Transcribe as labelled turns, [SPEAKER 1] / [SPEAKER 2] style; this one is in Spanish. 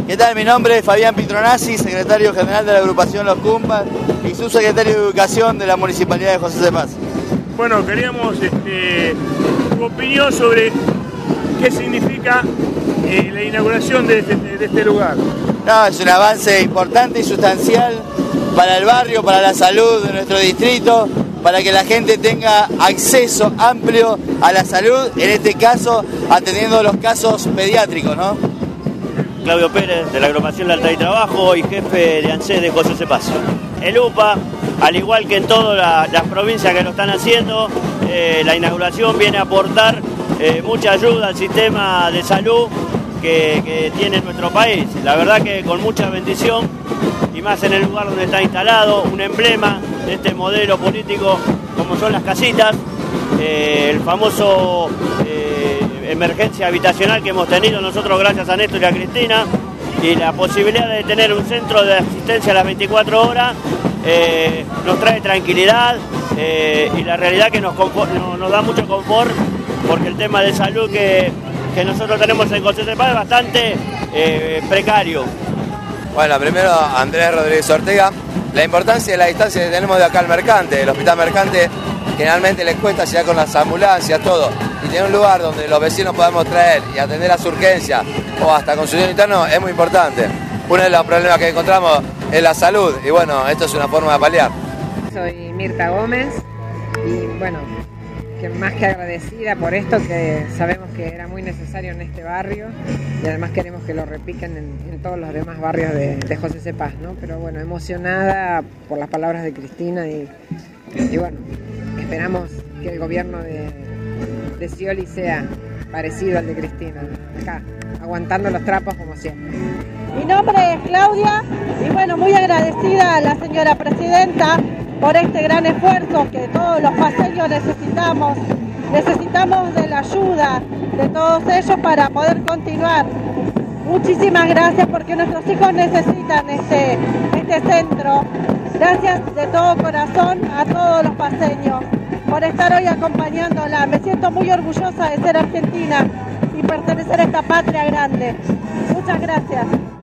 [SPEAKER 1] ¿Qué tal? Mi nombre es Fabián Pitronazzi, secretario general de la agrupación Los Cumpas y subsecretario de Educación de la Municipalidad de José Cepaz.
[SPEAKER 2] Bueno, queríamos tu opinión sobre qué significa la inauguración de este lugar.
[SPEAKER 1] No, es un avance importante y sustancial para el barrio, para la salud de nuestro distrito, para que la gente tenga acceso amplio a la salud, en este caso atendiendo los casos pediátricos, ¿no?
[SPEAKER 3] Claudio Pérez, de la agrupación Lealtad y Trabajo y jefe de ANSES de José Cepaz. El UPA, al igual que en todas las provincias que lo están haciendo, la inauguración viene a aportar mucha ayuda al sistema de salud que tiene nuestro país. La verdad que con mucha bendición, y más en el lugar donde está instalado, un emblema de este modelo político como son las casitas, el famoso emergencia habitacional que hemos tenido nosotros gracias a Néstor y a Cristina, y la posibilidad de tener un centro de asistencia a las 24 horas nos trae tranquilidad y la realidad que nos da mucho confort, porque el tema de salud que nosotros tenemos en José Cepaz es bastante precario.
[SPEAKER 4] Bueno, primero Andrés Rodríguez Ortega, la importancia de la distancia que tenemos de acá al Mercante, el Hospital Mercante generalmente les cuesta llegar con las ambulancias, todo, y tener un lugar donde los vecinos podamos traer y atender las urgencias o hasta consultorio interno es muy importante. Uno de los problemas que encontramos es la salud y bueno, esto es una forma de paliar.
[SPEAKER 5] Soy Mirta Gómez y bueno, que más que agradecida por esto, que sabemos que era muy necesario en este barrio y además queremos que lo repiquen en todos los demás barrios de José Cepaz, ¿no? Pero bueno, emocionada por las palabras de Cristina y bueno, esperamos que el gobierno de Scioli sea parecido al de Cristina, acá, aguantando los trapos como siempre.
[SPEAKER 6] Mi nombre es Claudia y bueno, muy agradecida a la señora presidenta por este gran esfuerzo que todos los paseños necesitamos. Necesitamos de la ayuda de todos ellos para poder continuar. Muchísimas gracias porque nuestros hijos necesitan este centro. Gracias de todo corazón a todos los paseños por estar hoy acompañándola. Me siento muy orgullosa de ser argentina y pertenecer a esta patria grande. Muchas gracias.